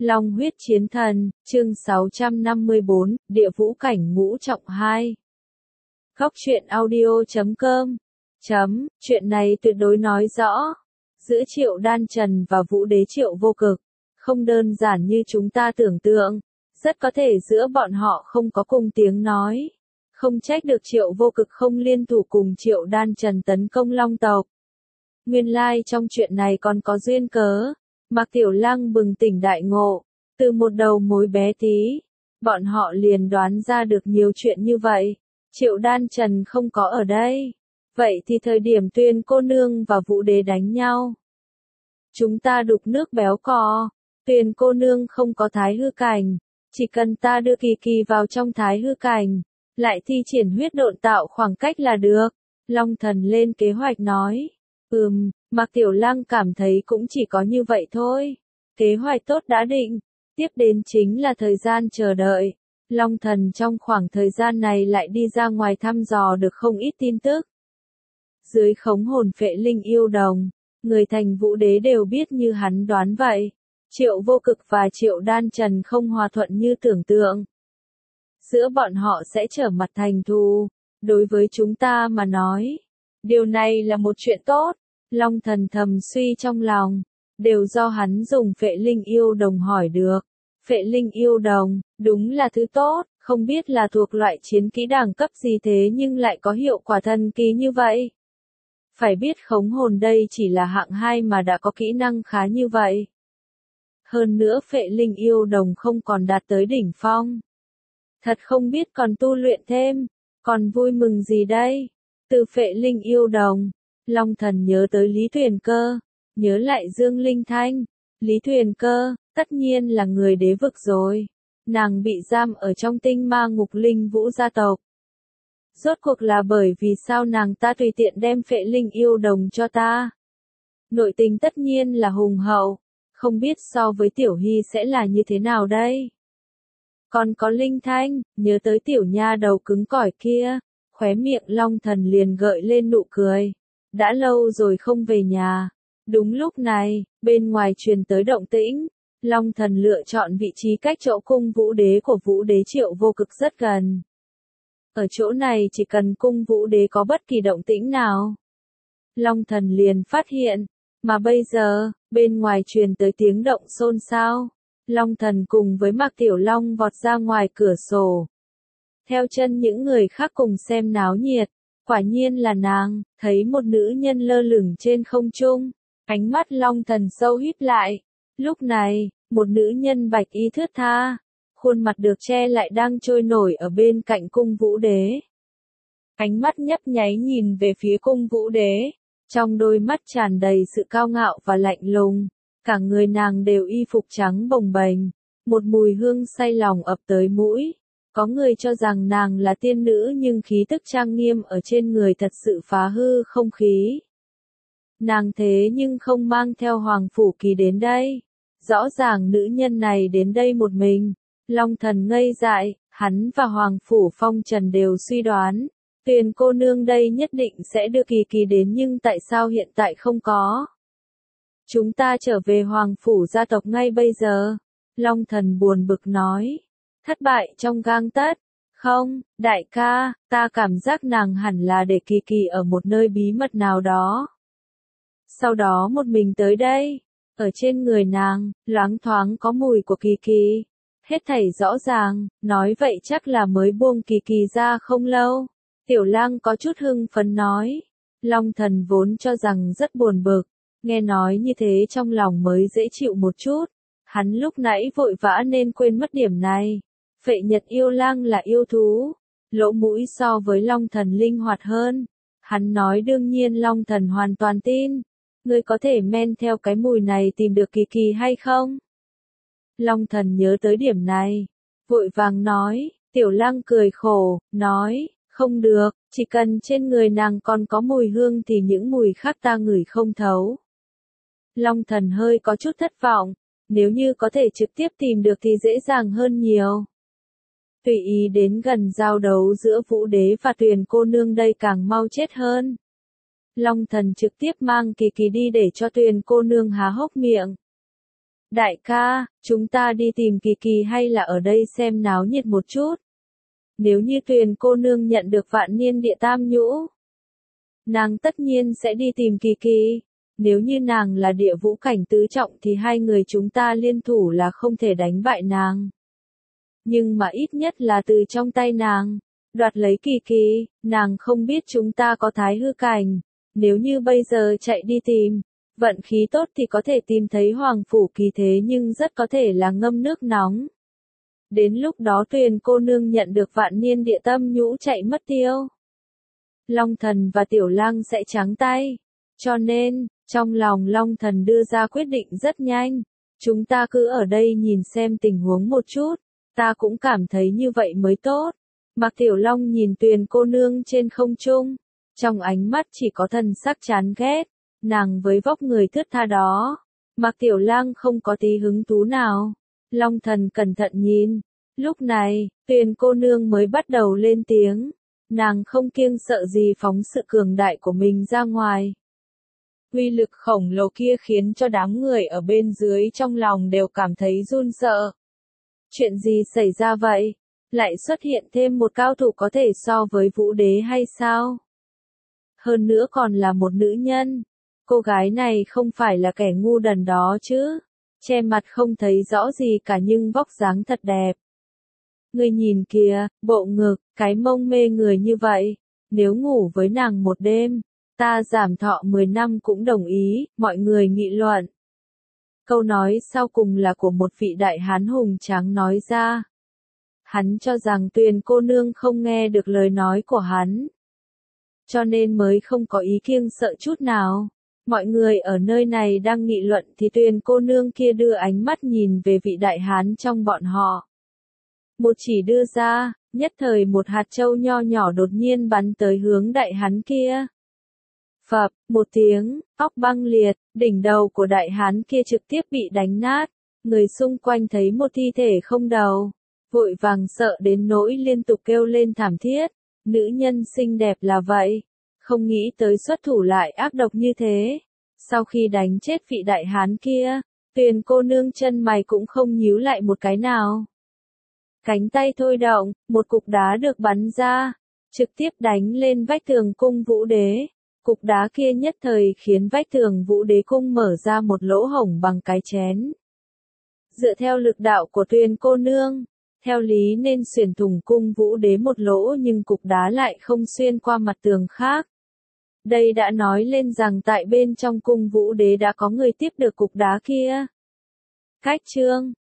Long huyết chiến thần, chương 654, địa vũ cảnh ngũ trọng 2. Góc truyện audio.com. Chuyện này tuyệt đối nói rõ. Giữa Triệu Đan Trần và Vũ Đế Triệu Vô Cực, không đơn giản như chúng ta tưởng tượng. Rất có thể giữa bọn họ không có cùng tiếng nói. Không trách được Triệu Vô Cực không liên thủ cùng Triệu Đan Trần tấn công Long tộc. Nguyên lai trong chuyện này còn có duyên cớ. Mạc Tiểu Lăng bừng tỉnh đại ngộ, từ một đầu mối bé tí, bọn họ liền đoán ra được nhiều chuyện như vậy. Triệu Đan Trần không có ở đây, vậy thì thời điểm Tuyền cô nương và Vũ Đế đánh nhau, chúng ta đục nước béo cò. Tuyền cô nương không có thái hư cảnh, chỉ cần ta đưa Kỳ Kỳ vào trong thái hư cảnh, lại thi triển huyết độn tạo khoảng cách là được. Long Thần lên kế hoạch nói. Mạc Tiểu Lăng cảm thấy cũng chỉ có như vậy thôi. Kế hoạch tốt đã định, tiếp đến chính là thời gian chờ đợi. Long Thần trong khoảng thời gian này lại đi ra ngoài thăm dò được không ít tin tức. Dưới khống hồn phệ linh yêu đồng, người thành Vũ Đế đều biết như hắn đoán vậy. Triệu Vô Cực và Triệu Đan Trần không hòa thuận như tưởng tượng. Giữa bọn họ sẽ trở mặt thành thù. Đối với chúng ta mà nói, điều này là một chuyện tốt. Long Thần thầm suy trong lòng, đều do hắn dùng phệ linh yêu đồng hỏi được. Phệ linh yêu đồng, đúng là thứ tốt, không biết là thuộc loại chiến kỹ đẳng cấp gì thế nhưng lại có hiệu quả thần kỳ như vậy. Phải biết khống hồn đây chỉ là hạng 2 mà đã có kỹ năng khá như vậy. Hơn nữa phệ linh yêu đồng không còn đạt tới đỉnh phong. Thật không biết còn tu luyện thêm, còn vui mừng gì đây? Từ phệ linh yêu đồng, Long Thần nhớ tới Lý Tuyền Cơ, nhớ lại Dương Linh Thanh. Lý Tuyền Cơ, tất nhiên là người đế vực rồi. Nàng bị giam ở trong tinh ma ngục linh vũ gia tộc. Rốt cuộc là bởi vì sao nàng ta tùy tiện đem phệ linh yêu đồng cho ta? Nội tình tất nhiên là hùng hậu, không biết so với Tiểu Hy sẽ là như thế nào đây? Còn có Linh Thanh, nhớ tới tiểu nha đầu cứng cỏi kia, khóe miệng Long Thần liền gợi lên nụ cười. Đã lâu rồi không về nhà. Đúng lúc này, bên ngoài truyền tới động tĩnh. Long Thần lựa chọn vị trí cách chỗ cung Vũ Đế của Vũ Đế Triệu Vô Cực rất gần. Ở chỗ này chỉ cần cung Vũ Đế có bất kỳ động tĩnh nào, Long Thần liền phát hiện. Mà bây giờ, bên ngoài truyền tới tiếng động xôn xao. Long Thần cùng với Mạc Tiểu Long vọt ra ngoài cửa sổ. Theo chân những người khác cùng xem náo nhiệt. Quả nhiên là nàng, thấy một nữ nhân lơ lửng trên không trung. Ánh mắt Long Thần sâu híp lại. Lúc này, một nữ nhân bạch y thướt tha, khuôn mặt được che lại đang trôi nổi ở bên cạnh cung Vũ Đế. Ánh mắt nhấp nháy nhìn về phía cung Vũ Đế. Trong đôi mắt tràn đầy sự cao ngạo và lạnh lùng. Cả người nàng đều y phục trắng bồng bềnh. Một mùi hương say lòng ập tới mũi. Có người cho rằng nàng là tiên nữ nhưng khí tức trang nghiêm ở trên người thật sự phá hư không khí. Nàng thế nhưng không mang theo Hoàng Phủ Kỳ đến đây. Rõ ràng nữ nhân này đến đây một mình. Long Thần ngây dại, hắn và Hoàng Phủ Phong Trần đều suy đoán. Tuyền cô nương đây nhất định sẽ đưa Kỳ Kỳ đến nhưng tại sao hiện tại không có? Chúng ta trở về Hoàng Phủ gia tộc ngay bây giờ. Long Thần buồn bực nói. Thất bại trong gang tấc. Không, đại ca, ta cảm giác nàng hẳn là để Kỳ Kỳ ở một nơi bí mật nào đó. Sau đó một mình tới đây. Ở trên người nàng, loáng thoáng có mùi của Kỳ Kỳ. Hết thảy rõ ràng, nói vậy chắc là mới buông Kỳ Kỳ ra không lâu. Tiểu Lang có chút hưng phấn nói. Long Thần vốn cho rằng rất buồn bực. Nghe nói như thế trong lòng mới dễ chịu một chút. Hắn lúc nãy vội vã nên quên mất điểm này. Phệ Nhật yêu lang là yêu thú. Lỗ mũi so với Long Thần linh hoạt hơn. Hắn nói đương nhiên Long Thần hoàn toàn tin. Ngươi có thể men theo cái mùi này tìm được Kỳ Kỳ hay không? Long Thần nhớ tới điểm này. Vội vàng nói. Tiểu Lang cười khổ, nói. Không được, chỉ cần trên người nàng còn có mùi hương thì những mùi khác ta ngửi không thấu. Long Thần hơi có chút thất vọng. Nếu như có thể trực tiếp tìm được thì dễ dàng hơn nhiều. Tùy ý đến gần giao đấu giữa Vũ Đế và Tuyền cô nương đây càng mau chết hơn. Long Thần trực tiếp mang Kỳ Kỳ đi để cho Tuyền cô nương há hốc miệng. Đại ca, chúng ta đi tìm Kỳ Kỳ hay là ở đây xem náo nhiệt một chút? Nếu như Tuyền cô nương nhận được vạn niên địa tam nhũ, nàng tất nhiên sẽ đi tìm Kỳ Kỳ. Nếu như nàng là địa vũ cảnh tứ trọng thì hai người chúng ta liên thủ là không thể đánh bại nàng. Nhưng mà ít nhất là từ trong tay nàng, đoạt lấy Kỳ Kỳ, nàng không biết chúng ta có thái hư cảnh. Nếu như bây giờ chạy đi tìm, vận khí tốt thì có thể tìm thấy Hoàng Phủ Kỳ thế nhưng rất có thể là ngâm nước nóng. Đến lúc đó Tuyền cô nương nhận được vạn niên địa tâm nhũ chạy mất tiêu. Long Thần và Tiểu Lang sẽ trắng tay. Cho nên, trong lòng Long Thần đưa ra quyết định rất nhanh. Chúng ta cứ ở đây nhìn xem tình huống một chút. Ta cũng cảm thấy như vậy mới tốt. Mạc Tiểu Long nhìn Tuyền cô nương trên không trung. Trong ánh mắt chỉ có thần sắc chán ghét. Nàng với vóc người thướt tha đó. Mạc Tiểu Lang không có tí hứng thú nào. Long Thần cẩn thận nhìn. Lúc này, Tuyền cô nương mới bắt đầu lên tiếng. Nàng không kiêng sợ gì phóng sự cường đại của mình ra ngoài. Uy lực khổng lồ kia khiến cho đám người ở bên dưới trong lòng đều cảm thấy run sợ. Chuyện gì xảy ra vậy? Lại xuất hiện thêm một cao thủ có thể so với Vũ Đế hay sao? Hơn nữa còn là một nữ nhân. Cô gái này không phải là kẻ ngu đần đó chứ. Che mặt không thấy rõ gì cả nhưng vóc dáng thật đẹp. Người nhìn kìa, bộ ngực, cái mông mê người như vậy. Nếu ngủ với nàng một đêm, ta giảm thọ 10 năm cũng đồng ý, mọi người nghị luận. Câu nói sau cùng là của một vị đại hán hùng tráng nói ra. Hắn cho rằng Tuyền cô nương không nghe được lời nói của hắn. Cho nên mới không có ý kiêng sợ chút nào. Mọi người ở nơi này đang nghị luận thì Tuyền cô nương kia đưa ánh mắt nhìn về vị đại hán trong bọn họ. Một chỉ đưa ra, nhất thời một hạt châu nho nhỏ đột nhiên bắn tới hướng đại hán kia. Phập, một tiếng, óc băng liệt, đỉnh đầu của đại hán kia trực tiếp bị đánh nát. Người xung quanh thấy một thi thể không đầu, vội vàng sợ đến nỗi liên tục kêu lên thảm thiết. Nữ nhân xinh đẹp là vậy, không nghĩ tới xuất thủ lại ác độc như thế. Sau khi đánh chết vị đại hán kia, Tuyền cô nương chân mày cũng không nhíu lại một cái nào. Cánh tay thôi động, một cục đá được bắn ra, trực tiếp đánh lên vách tường cung Vũ Đế. Cục đá kia nhất thời khiến vách tường Vũ Đế cung mở ra một lỗ hổng bằng cái chén. Dựa theo lực đạo của Tuyền cô nương, theo lý nên xuyên thủng cung Vũ Đế một lỗ nhưng cục đá lại không xuyên qua mặt tường khác. Đây đã nói lên rằng tại bên trong cung Vũ Đế đã có người tiếp được cục đá kia. Cách chương